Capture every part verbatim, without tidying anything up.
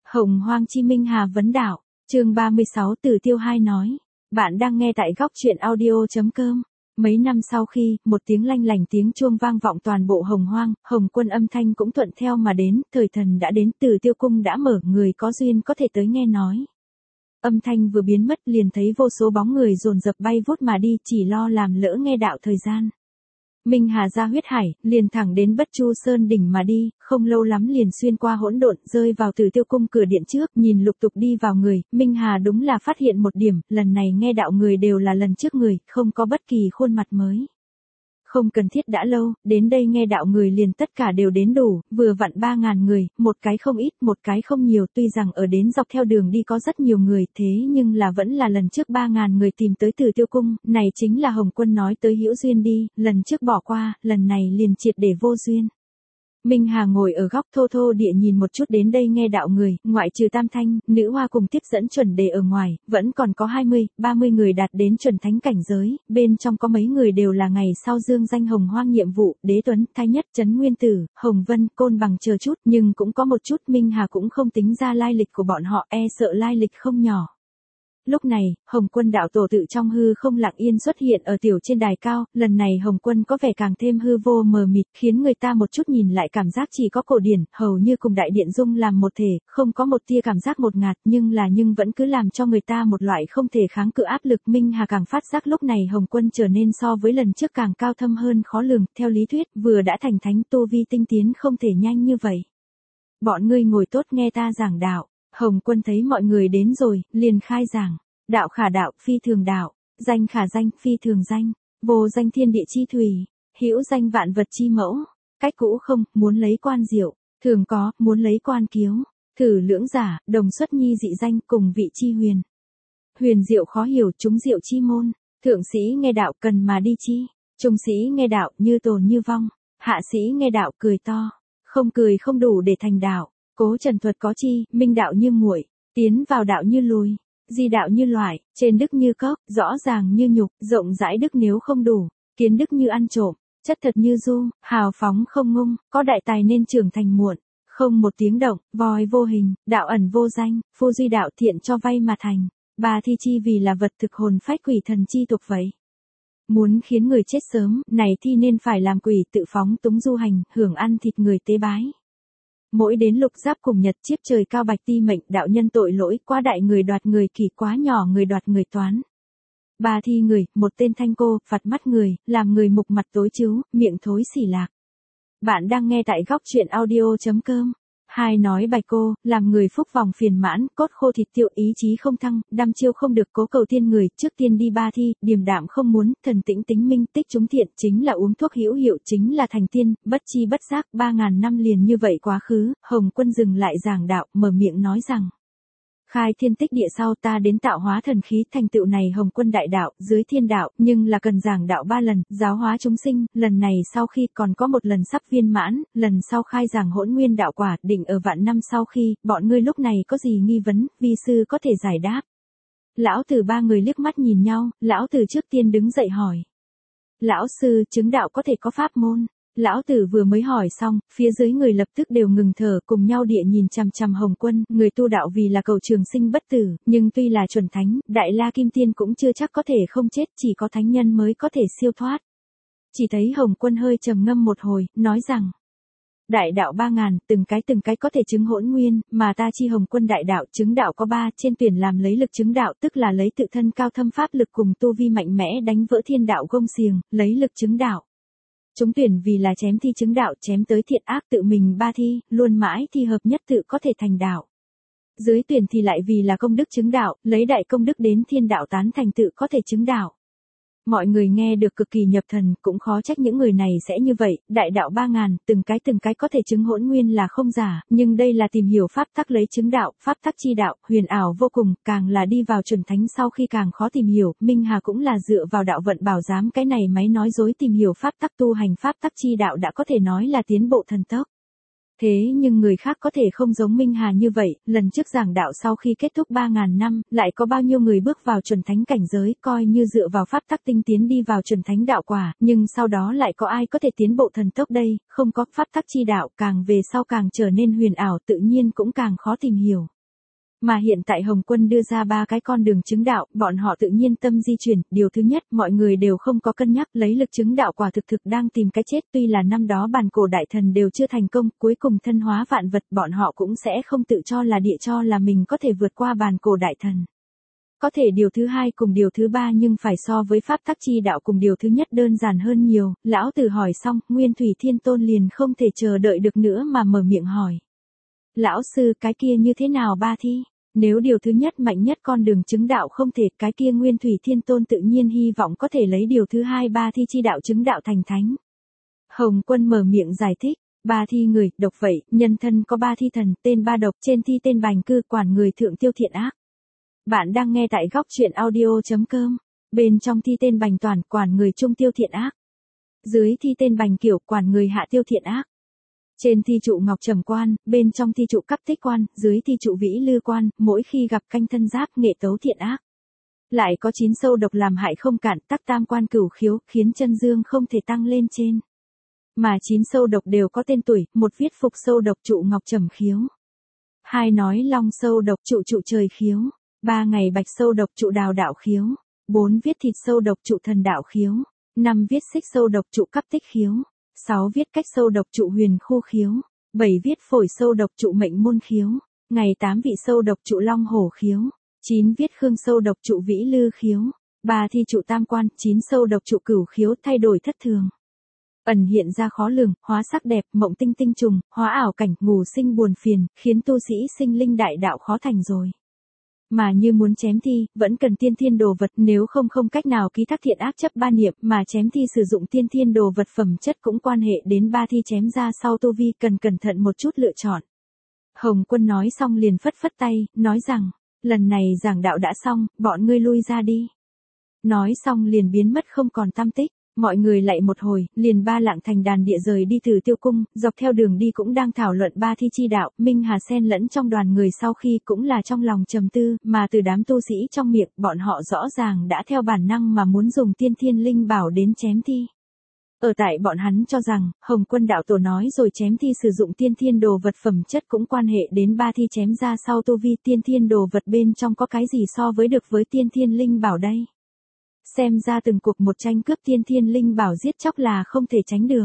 Hồng Hoang Chi Minh Hà vấn đạo, chương ba mươi sáu Tử Tiêu hai nói. Bạn đang nghe tại góc truyện audio.com. Mấy năm sau khi, một tiếng lanh lảnh tiếng chuông vang vọng toàn bộ Hồng Hoang, Hồng Quân âm thanh cũng thuận theo mà đến, thời thần đã đến, Tử Tiêu cung đã mở, người có duyên có thể tới nghe nói. Âm thanh vừa biến mất liền thấy vô số bóng người dồn dập bay vút mà đi, chỉ lo làm lỡ nghe đạo thời gian. Minh Hà ra huyết hải, liền thẳng đến Bất Chu Sơn đỉnh mà đi, không lâu lắm liền xuyên qua hỗn độn, rơi vào Tử Tiêu cung cửa điện trước, nhìn lục tục đi vào người, Minh Hà đúng là phát hiện một điểm, lần này nghe đạo người đều là lần trước người, không có bất kỳ khuôn mặt mới. Không cần thiết đã lâu, đến đây nghe đạo người liền tất cả đều đến đủ, vừa vặn ba ngàn người, một cái không ít, một cái không nhiều, tuy rằng ở đến dọc theo đường đi có rất nhiều người, thế nhưng là vẫn là lần trước ba ngàn người tìm tới Tử Tiêu cung, này chính là Hồng Quân nói tới hữu duyên đi, lần trước bỏ qua, lần này liền triệt để vô duyên. Minh Hà ngồi ở góc thô thô địa nhìn một chút đến đây nghe đạo người, ngoại trừ Tam Thanh, Nữ Hoa cùng tiếp dẫn chuẩn đề ở ngoài, vẫn còn có hai mươi, ba mươi người đạt đến chuẩn thánh cảnh giới, bên trong có mấy người đều là ngày sau dương danh Hồng Hoang nhiệm vụ, Đế Tuấn, Thái Nhất, Trấn Nguyên Tử, Hồng Vân, Côn Bằng chờ chút, nhưng cũng có một chút Minh Hà cũng không tính ra lai lịch của bọn họ, e sợ lai lịch không nhỏ. Lúc này, Hồng Quân đạo tổ tự trong hư không lặng yên xuất hiện ở tiểu trên đài cao, lần này Hồng Quân có vẻ càng thêm hư vô mờ mịt, khiến người ta một chút nhìn lại cảm giác chỉ có cổ điển, hầu như cùng đại điện dung làm một thể, không có một tia cảm giác ngột ngạt, nhưng là nhưng vẫn cứ làm cho người ta một loại không thể kháng cự áp lực. Minh Hà càng phát giác lúc này Hồng Quân trở nên so với lần trước càng cao thâm hơn khó lường, theo lý thuyết, vừa đã thành thánh tu vi tinh tiến không thể nhanh như vậy. Bọn ngươi ngồi tốt nghe ta giảng đạo. Hồng Quân thấy mọi người đến rồi, liền khai giảng, đạo khả đạo, phi thường đạo, danh khả danh, phi thường danh, vô danh thiên địa chi thủy, hữu danh vạn vật chi mẫu, cách cũ không, muốn lấy quan diệu, thường có, muốn lấy quan kiếu, thử lưỡng giả, đồng xuất nhi dị danh, cùng vị chi huyền. Huyền diệu khó hiểu, chúng diệu chi môn, thượng sĩ nghe đạo cần mà đi chi, trung sĩ nghe đạo như tồn như vong, hạ sĩ nghe đạo cười to, không cười không đủ để thành đạo. Cố trần thuật có chi, minh đạo như muội, tiến vào đạo như lùi, di đạo như loại, trên đức như cốc, rõ ràng như nhục, rộng rãi đức nếu không đủ, kiến đức như ăn trộm, chất thật như du, hào phóng không ngung, có đại tài nên trưởng thành muộn, không một tiếng động, voi vô hình, đạo ẩn vô danh, phu duy đạo thiện cho vay mà thành, bà thi chi vì là vật thực hồn phách quỷ thần chi tục vậy. Muốn khiến người chết sớm, này thì nên phải làm quỷ tự phóng túng du hành, hưởng ăn thịt người tế bái. Mỗi đến lục giáp cùng nhật chiếp trời cao bạch ti mệnh đạo nhân tội lỗi quá đại người đoạt người kỳ quá nhỏ người đoạt người toán. Ba thi người, một tên thanh cô, phạt mắt người, làm người mục mặt tối chiếu, miệng thối xỉ lạc. Bạn đang nghe tại góc truyện audio.com. Hai nói bạch cô, làm người phúc vòng phiền mãn, cốt khô thịt tiêu ý chí không thăng, đăm chiêu không được cố cầu tiên người, trước tiên đi ba thi, điềm đạm không muốn, thần tĩnh tính minh tích chúng thiện, chính là uống thuốc hữu hiệu, chính là thành tiên, bất chi bất giác, ba ngàn năm liền như vậy quá khứ, Hồng Quân dừng lại giảng đạo, mở miệng nói rằng. Khai thiên tích địa sau ta đến tạo hóa thần khí, thành tựu này Hồng Quân đại đạo, dưới thiên đạo, nhưng là cần giảng đạo ba lần, giáo hóa chúng sinh, lần này sau khi còn có một lần sắp viên mãn, lần sau khai giảng hỗn nguyên đạo quả, định ở vạn năm sau khi, bọn ngươi lúc này có gì nghi vấn, vi sư có thể giải đáp. Lão tử ba người liếc mắt nhìn nhau, lão tử trước tiên đứng dậy hỏi. Lão sư, chứng đạo có thể có pháp môn. Lão tử vừa mới hỏi xong, phía dưới người lập tức đều ngừng thở, cùng nhau địa nhìn chằm chằm Hồng Quân, người tu đạo vì là cầu trường sinh bất tử, nhưng tuy là chuẩn thánh, đại la kim tiên cũng chưa chắc có thể không chết, chỉ có thánh nhân mới có thể siêu thoát. Chỉ thấy Hồng Quân hơi trầm ngâm một hồi, nói rằng, đại đạo ba ngàn, từng cái từng cái có thể chứng hỗn nguyên, mà ta chi Hồng Quân đại đạo chứng đạo có ba, trên tuyển làm lấy lực chứng đạo, tức là lấy tự thân cao thâm pháp lực cùng tu vi mạnh mẽ đánh vỡ thiên đạo gông xiềng, lấy lực chứng đạo. Chúng tuyển vì là chém thi chứng đạo, chém tới thiện ác tự mình ba thi, luôn mãi thi hợp nhất tự có thể thành đạo. Dưới tuyển thì lại vì là công đức chứng đạo, lấy đại công đức đến thiên đạo tán thành tự có thể chứng đạo. Mọi người nghe được cực kỳ nhập thần, cũng khó trách những người này sẽ như vậy, đại đạo ba ngàn, từng cái từng cái có thể chứng hỗn nguyên là không giả, nhưng đây là tìm hiểu pháp tắc lấy chứng đạo, pháp tắc chi đạo, huyền ảo vô cùng, càng là đi vào chuẩn thánh sau khi càng khó tìm hiểu, Minh Hà cũng là dựa vào đạo vận bảo giám cái này máy nói dối tìm hiểu pháp tắc tu hành pháp tắc chi đạo đã có thể nói là tiến bộ thần tốc. Thế nhưng người khác có thể không giống Minh Hà như vậy, lần trước giảng đạo sau khi kết thúc ba ngàn năm, lại có bao nhiêu người bước vào chuẩn thánh cảnh giới, coi như dựa vào pháp tắc tinh tiến đi vào chuẩn thánh đạo quả, nhưng sau đó lại có ai có thể tiến bộ thần tốc đây, không có pháp tắc chi đạo, càng về sau càng trở nên huyền ảo tự nhiên cũng càng khó tìm hiểu. Mà hiện tại Hồng Quân đưa ra ba cái con đường chứng đạo, bọn họ tự nhiên tâm di chuyển, điều thứ nhất, mọi người đều không có cân nhắc lấy lực chứng đạo quả thực thực đang tìm cái chết, tuy là năm đó bàn cổ đại thần đều chưa thành công, cuối cùng thân hóa vạn vật, bọn họ cũng sẽ không tự cho là địa cho là mình có thể vượt qua bàn cổ đại thần. Có thể điều thứ hai cùng điều thứ ba nhưng phải so với pháp tắc chi đạo cùng điều thứ nhất đơn giản hơn nhiều, lão tử hỏi xong, Nguyên Thủy Thiên Tôn liền không thể chờ đợi được nữa mà mở miệng hỏi. Lão sư, cái kia như thế nào ba thi? Nếu điều thứ nhất mạnh nhất con đường chứng đạo không thể, cái kia Nguyên Thủy Thiên Tôn tự nhiên hy vọng có thể lấy điều thứ hai ba thi chi đạo chứng đạo thành thánh. Hồng Quân mở miệng giải thích, ba thi người, độc vậy, nhân thân có ba thi thần, tên ba độc, trên thi tên bành cư, quản người thượng tiêu thiện ác. Bạn đang nghe tại góc truyện audio.com, bên trong thi tên bành toàn, quản người trung tiêu thiện ác. Dưới thi tên bành kiểu, quản người hạ tiêu thiện ác. Trên thi trụ ngọc trầm quan, bên trong thi trụ cấp tích quan, dưới thi trụ vĩ lư quan, mỗi khi gặp canh thân giáp nghệ tấu thiện ác. Lại có chín sâu độc làm hại không cản, tắc tam quan cửu khiếu, khiến chân dương không thể tăng lên trên. Mà chín sâu độc đều có tên tuổi, một viết phục sâu độc trụ ngọc trầm khiếu. Hai nói long sâu độc trụ trụ trời khiếu. Ba ngày bạch sâu độc trụ đào đạo khiếu. Bốn viết thịt sâu độc trụ thần đạo khiếu. Năm viết xích sâu độc trụ cấp tích khiếu. Sáu viết cách sâu độc trụ huyền khu khiếu. Bảy viết phổi sâu độc trụ mệnh môn khiếu. Ngày tám vị sâu độc trụ long hổ khiếu. Chín viết khương sâu độc trụ vĩ lư khiếu. Ba thi trụ tam quan, chín sâu độc trụ cửu khiếu thay đổi thất thường. Ẩn hiện ra khó lường, hóa sắc đẹp, mộng tinh tinh trùng, hóa ảo cảnh, ngủ sinh buồn phiền, khiến tu sĩ sinh linh đại đạo khó thành rồi. Mà như muốn chém thi, vẫn cần tiên thiên đồ vật, nếu không không cách nào ký thác thiện ác chấp ba niệm, mà chém thi sử dụng tiên thiên đồ vật phẩm chất cũng quan hệ đến ba thi chém ra sau tu vi, cần cẩn thận một chút lựa chọn. Hồng Quân nói xong liền phất phất tay, nói rằng, lần này giảng đạo đã xong, bọn ngươi lui ra đi. Nói xong liền biến mất không còn tăm tích. Mọi người lại một hồi, liền ba lạng thành đàn địa rời đi từ tiêu cung, dọc theo đường đi cũng đang thảo luận ba thi chi đạo, Minh Hà xen lẫn trong đoàn người sau khi cũng là trong lòng trầm tư, mà từ đám tu sĩ trong miệng, bọn họ rõ ràng đã theo bản năng mà muốn dùng tiên thiên linh bảo đến chém thi. Ở tại bọn hắn cho rằng, Hồng Quân đạo tổ nói rồi chém thi sử dụng tiên thiên đồ vật phẩm chất cũng quan hệ đến ba thi chém ra sau tu vi, tiên thiên đồ vật bên trong có cái gì so với được với tiên thiên linh bảo đây. Xem ra từng cuộc một tranh cướp tiên thiên linh bảo giết chóc là không thể tránh được.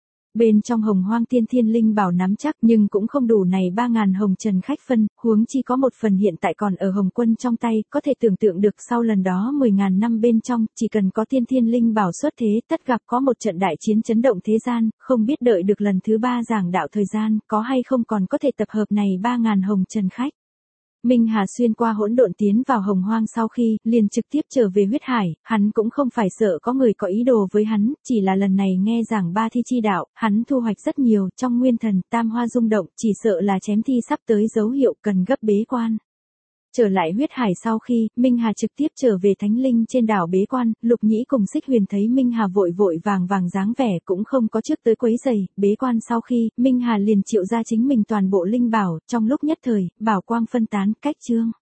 Bên trong hồng hoang tiên thiên linh bảo nắm chắc nhưng cũng không đủ này ba ngàn hồng trần khách phân, huống chi có một phần hiện tại còn ở Hồng Quân trong tay, có thể tưởng tượng được sau lần đó mười ngàn năm bên trong, chỉ cần có tiên thiên linh bảo xuất thế, tất gặp có một trận đại chiến chấn động thế gian, không biết đợi được lần thứ ba giảng đạo thời gian, có hay không còn có thể tập hợp này ba ngàn hồng trần khách. Minh Hà xuyên qua hỗn độn tiến vào hồng hoang sau khi, liền trực tiếp trở về huyết hải, hắn cũng không phải sợ có người có ý đồ với hắn, chỉ là lần này nghe giảng ba thi chi đạo, hắn thu hoạch rất nhiều, trong nguyên thần, tam hoa rung động, chỉ sợ là chém thi sắp tới dấu hiệu cần gấp bế quan. Trở lại huyết hải sau khi, Minh Hà trực tiếp trở về thánh linh trên đảo bế quan, Lục Nhĩ cùng Xích Huyền thấy Minh Hà vội vội vàng vàng dáng vẻ cũng không có trước tới quấy giày, bế quan sau khi, Minh Hà liền triệu ra chính mình toàn bộ linh bảo, trong lúc nhất thời, bảo quang phân tán, cách chương.